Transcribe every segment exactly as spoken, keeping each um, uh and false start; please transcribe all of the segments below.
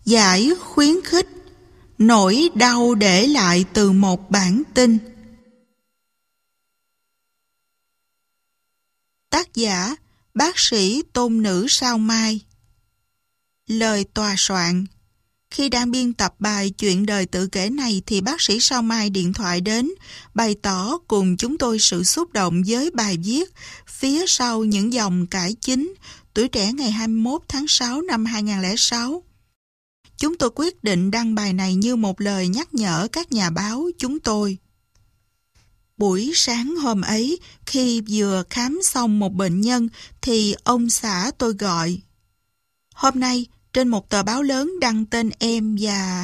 Giải khuyến khích: nỗi đau để lại từ một bản tin. Tác giả: bác sĩ tôn nữ Sao Mai. Lời tòa soạn: khi đang biên tập bài chuyện đời tự kể này thì bác sĩ Sao Mai điện thoại đến, bày tỏ cùng chúng tôi sự xúc động với bài viết phía sau những dòng cải chính, Tuổi Trẻ ngày hai mươi mốt tháng sáu năm hai nghìn không trăm lẻ sáu. Chúng tôi quyết định đăng bài này như một lời nhắc nhở các nhà báo chúng tôi. Buổi sáng hôm ấy, khi vừa khám xong một bệnh nhân, thì ông xã tôi gọi. Hôm nay, trên một tờ báo lớn đăng tên em và...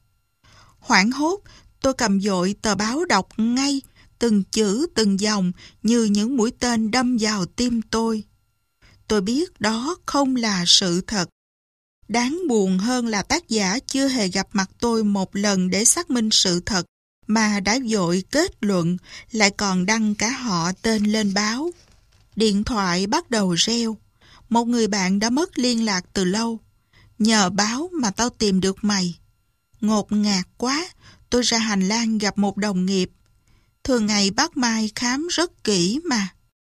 Hoảng hốt, tôi cầm dội tờ báo đọc ngay, từng chữ từng dòng như những mũi tên đâm vào tim tôi. Tôi biết đó không là sự thật. Đáng buồn hơn là tác giả chưa hề gặp mặt tôi một lần để xác minh sự thật, mà đã vội kết luận, lại còn đăng cả họ tên lên báo. Điện thoại bắt đầu reo. Một người bạn đã mất liên lạc từ lâu. Nhờ báo mà tao tìm được mày. Ngột ngạt quá, tôi ra hành lang gặp một đồng nghiệp. Thường ngày bác Mai khám rất kỹ mà.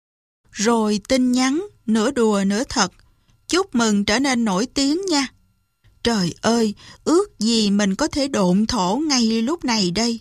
Rồi tin nhắn, nửa đùa nửa thật. Chúc mừng trở nên nổi tiếng nha. Trời ơi, ước gì mình có thể độn thổ ngay lúc này đây.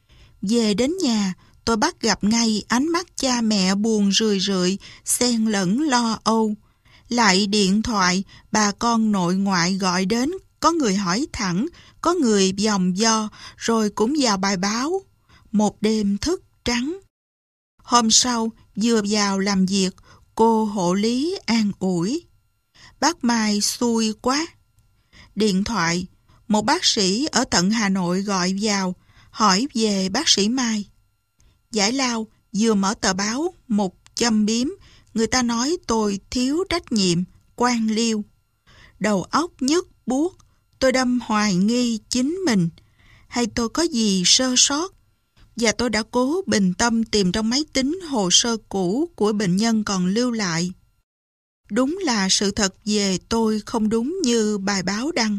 Về đến nhà, tôi bắt gặp ngay ánh mắt cha mẹ buồn rười rượi, xen lẫn lo âu. Lại điện thoại, bà con nội ngoại gọi đến, có người hỏi thẳng, có người vòng vo, rồi cũng vào bài báo. Một đêm thức trắng. Hôm sau, vừa vào làm việc, cô hộ lý an ủi. Bác Mai xui quá. Điện thoại, một bác sĩ ở tận Hà Nội gọi vào, hỏi về bác sĩ Mai. Giải lao vừa mở tờ báo, một châm biếm, người ta nói tôi thiếu trách nhiệm, quan liêu. Đầu óc nhức buốt, tôi đâm hoài nghi chính mình, hay tôi có gì sơ sót. Và tôi đã cố bình tâm tìm trong máy tính hồ sơ cũ của bệnh nhân còn lưu lại. Đúng là sự thật về tôi không đúng như bài báo đăng.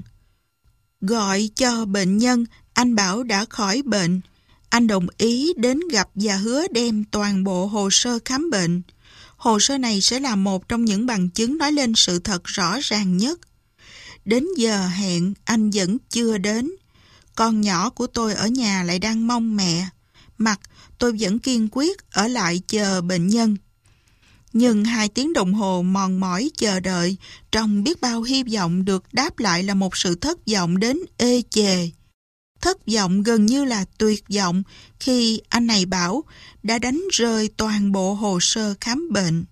Gọi cho bệnh nhân, anh bảo đã khỏi bệnh. Anh đồng ý đến gặp và hứa đem toàn bộ hồ sơ khám bệnh. Hồ sơ này sẽ là một trong những bằng chứng nói lên sự thật rõ ràng nhất. Đến giờ hẹn, anh vẫn chưa đến. Con nhỏ của tôi ở nhà lại đang mong mẹ. Mặt, tôi vẫn kiên quyết ở lại chờ bệnh nhân. Nhưng hai tiếng đồng hồ mòn mỏi chờ đợi, trong biết bao hy vọng được đáp lại là một sự thất vọng đến ê chề. Thất vọng gần như là tuyệt vọng khi anh này bảo đã đánh rơi toàn bộ hồ sơ khám bệnh.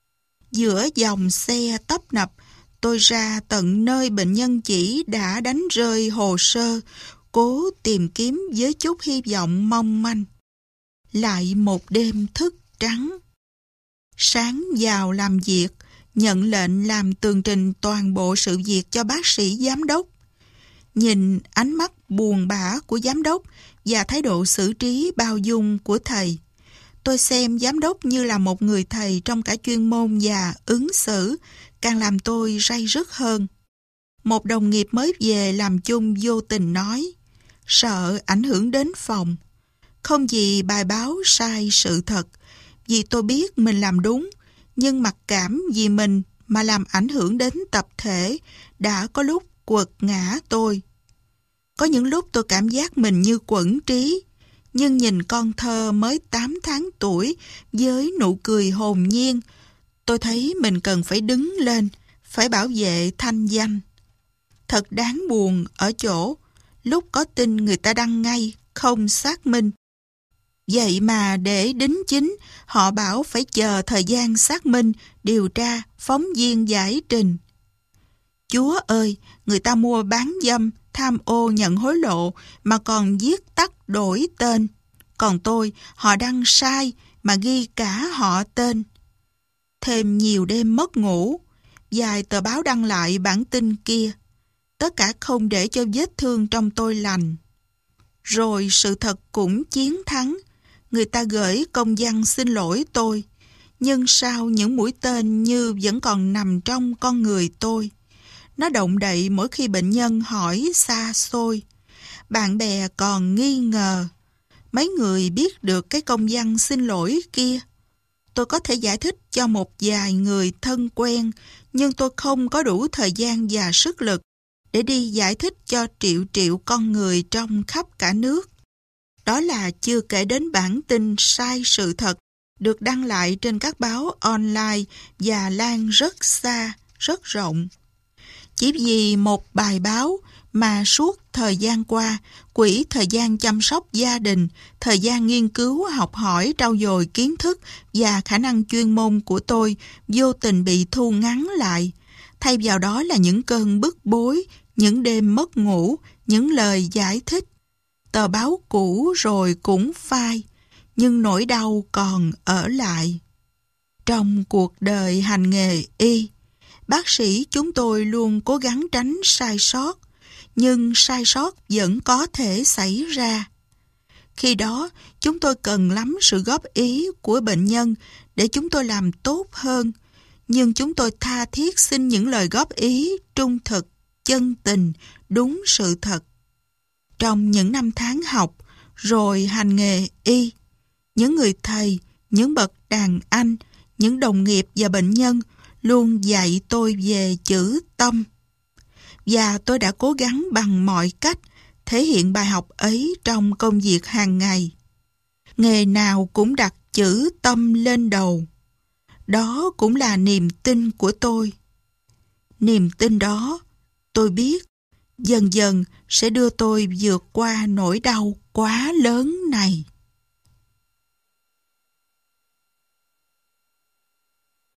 Giữa dòng xe tấp nập, tôi ra tận nơi bệnh nhân chỉ đã đánh rơi hồ sơ, cố tìm kiếm với chút hy vọng mong manh. Lại một đêm thức trắng. Sáng vào làm việc, nhận lệnh làm tường trình toàn bộ sự việc cho bác sĩ giám đốc. Nhìn ánh mắt buồn bã của giám đốc và thái độ xử trí bao dung của thầy, tôi xem giám đốc như là một người thầy trong cả chuyên môn và ứng xử, càng làm tôi ray rứt hơn. Một đồng nghiệp mới về làm chung vô tình nói, sợ ảnh hưởng đến phòng. Không vì bài báo sai sự thật, vì tôi biết mình làm đúng, nhưng mặc cảm vì mình mà làm ảnh hưởng đến tập thể đã có lúc quật ngã tôi. Có những lúc tôi cảm giác mình như quẫn trí, nhưng nhìn con thơ mới tám tháng tuổi với nụ cười hồn nhiên, tôi thấy mình cần phải đứng lên, phải bảo vệ thanh danh. Thật đáng buồn ở chỗ, lúc có tin người ta đăng ngay, không xác minh. Vậy mà để đính chính, họ bảo phải chờ thời gian xác minh, điều tra, phóng viên giải trình. Chúa ơi, người ta mua bán dâm, tham ô nhận hối lộ mà còn viết tắt đổi tên. Còn tôi, họ đăng sai mà ghi cả họ tên. Thêm nhiều đêm mất ngủ, vài tờ báo đăng lại bản tin kia. Tất cả không để cho vết thương trong tôi lành. Rồi sự thật cũng chiến thắng. Người ta gửi công văn xin lỗi tôi. Nhưng sao những mũi tên như vẫn còn nằm trong con người tôi. Nó động đậy mỗi khi bệnh nhân hỏi xa xôi. Bạn bè còn nghi ngờ. Mấy người biết được cái công văn xin lỗi kia. Tôi có thể giải thích cho một vài người thân quen, nhưng tôi không có đủ thời gian và sức lực để đi giải thích cho triệu triệu con người trong khắp cả nước. Đó là chưa kể đến bản tin sai sự thật được đăng lại trên các báo online và lan rất xa, rất rộng. Chỉ vì một bài báo mà suốt thời gian qua, Quỹ Thời gian chăm sóc gia đình, thời gian nghiên cứu, học hỏi, trau dồi kiến thức và khả năng chuyên môn của tôi vô tình bị thu ngắn lại. Thay vào đó là những cơn bức bối, những đêm mất ngủ, những lời giải thích. Tờ báo cũ rồi cũng phai, nhưng nỗi đau còn ở lại. Trong cuộc đời hành nghề y, bác sĩ chúng tôi luôn cố gắng tránh sai sót, nhưng sai sót vẫn có thể xảy ra. Khi đó, chúng tôi cần lắm sự góp ý của bệnh nhân để chúng tôi làm tốt hơn, nhưng chúng tôi tha thiết xin những lời góp ý trung thực, chân tình, đúng sự thật. Trong những năm tháng học, rồi hành nghề y, những người thầy, những bậc đàn anh, những đồng nghiệp và bệnh nhân luôn dạy tôi về chữ tâm. Và tôi đã cố gắng bằng mọi cách thể hiện bài học ấy trong công việc hàng ngày. Nghề nào cũng đặt chữ tâm lên đầu. Đó cũng là niềm tin của tôi. Niềm tin đó, tôi biết, dần dần sẽ đưa tôi vượt qua nỗi đau quá lớn này.